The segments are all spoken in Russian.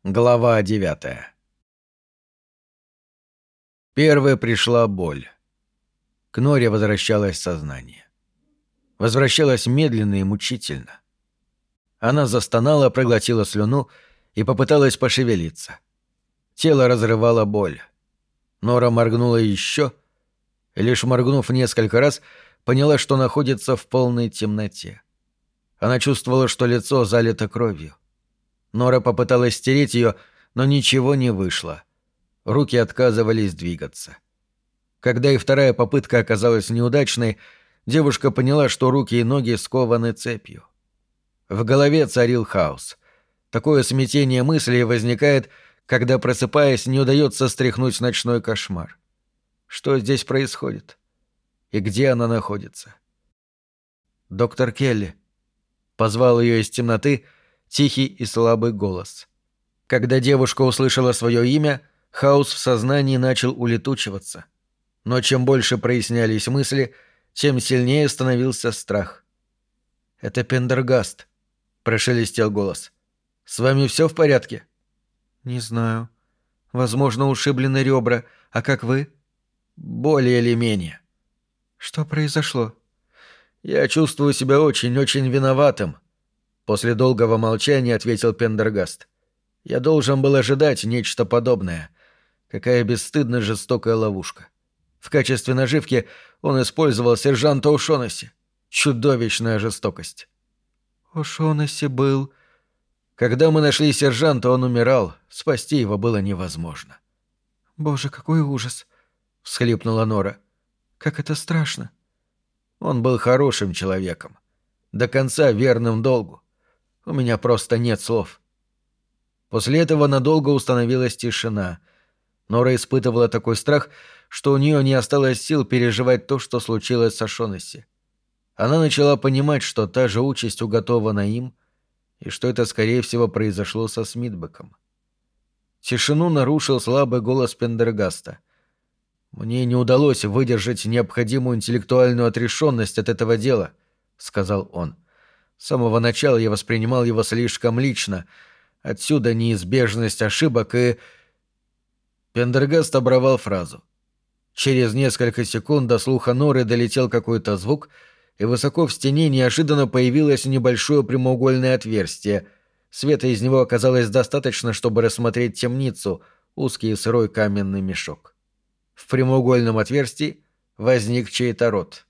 Глава 9. Первой пришла боль. К Норе возвращалось сознание. Возвращалось медленно и мучительно. Она застонала, проглотила слюну и попыталась пошевелиться. Тело разрывало боль. Нора моргнула еще, и лишь моргнув несколько раз, поняла, что находится в полной темноте. Она чувствовала, что лицо залито кровью. Нора попыталась стереть ее, но ничего не вышло. Руки отказывались двигаться. Когда и вторая попытка оказалась неудачной, девушка поняла, что руки и ноги скованы цепью. В голове царил хаос. Такое смятение мыслей возникает, когда, просыпаясь, не удается стряхнуть ночной кошмар. Что здесь происходит? И где она находится? «Доктор Келли», — позвал ее из темноты тихий и слабый голос. Когда девушка услышала свое имя, хаос в сознании начал улетучиваться. Но чем больше прояснялись мысли, тем сильнее становился страх. «Это Пендергаст», — прошелестел голос. «С вами все в порядке?» «Не знаю. Возможно, ушиблены ребра. А как вы?» «Более или менее». «Что произошло?» «Я чувствую себя очень-очень виноватым», — после долгого молчания ответил Пендергаст. «Я должен был ожидать нечто подобное. Какая бесстыдно жестокая ловушка. В качестве наживки он использовал сержанта О'Шоннесси. Чудовищная жестокость». «О'Шоннесси был...» «Когда мы нашли сержанта, он умирал. Спасти его было невозможно». «Боже, какой ужас!» — всхлипнула Нора. «Как это страшно!» Он был хорошим человеком. До конца верным долгу. У меня просто нет слов. После этого надолго установилась тишина. Нора испытывала такой страх, что у нее не осталось сил переживать то, что случилось с О'Шоннесси. Она начала понимать, что та же участь уготована им, и что это, скорее всего, произошло со Смитбеком. Тишину нарушил слабый голос Пендергаста. «Мне не удалось выдержать необходимую интеллектуальную отрешенность от этого дела», — сказал он. «С самого начала я воспринимал его слишком лично. Отсюда неизбежность ошибок и...» Пендергаст оборвал фразу. Через несколько секунд до слуха Норы долетел какой-то звук, и высоко в стене неожиданно появилось небольшое прямоугольное отверстие. Света из него оказалось достаточно, чтобы рассмотреть темницу, узкий и сырой каменный мешок. В прямоугольном отверстии возник чей-то рот.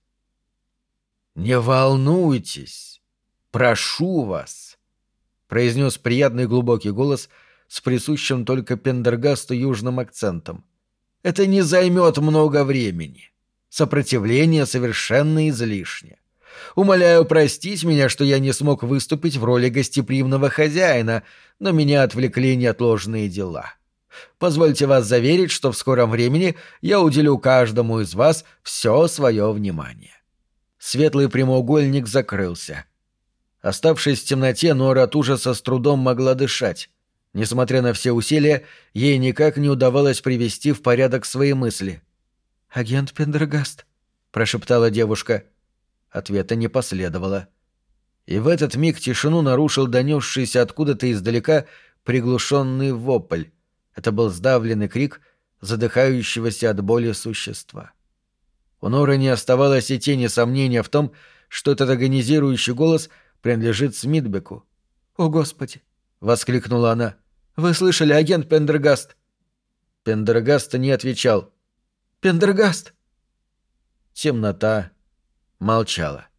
«Не волнуйтесь, прошу вас», — произнес приятный глубокий голос с присущим только Пендергасту южным акцентом. «Это не займет много времени. Сопротивление совершенно излишне. Умоляю простить меня, что я не смог выступить в роли гостеприимного хозяина, но меня отвлекли неотложные дела. Позвольте вас заверить, что в скором времени я уделю каждому из вас все свое внимание». Светлый прямоугольник закрылся. Оставшись в темноте, Нора от ужаса с трудом могла дышать. Несмотря на все усилия, ей никак не удавалось привести в порядок свои мысли. «Агент Пендергаст», — прошептала девушка. Ответа не последовало. И в этот миг тишину нарушил донесшийся откуда-то издалека приглушенный вопль. Это был сдавленный крик задыхающегося от боли существа. У Норы не оставалось и тени сомнения в том, что этот агонизирующий голос принадлежит Смитбеку. «О, Господи!» — воскликнула она. «Вы слышали, агент Пендергаст?» Пендергаст не отвечал. «Пендергаст!» Темнота молчала.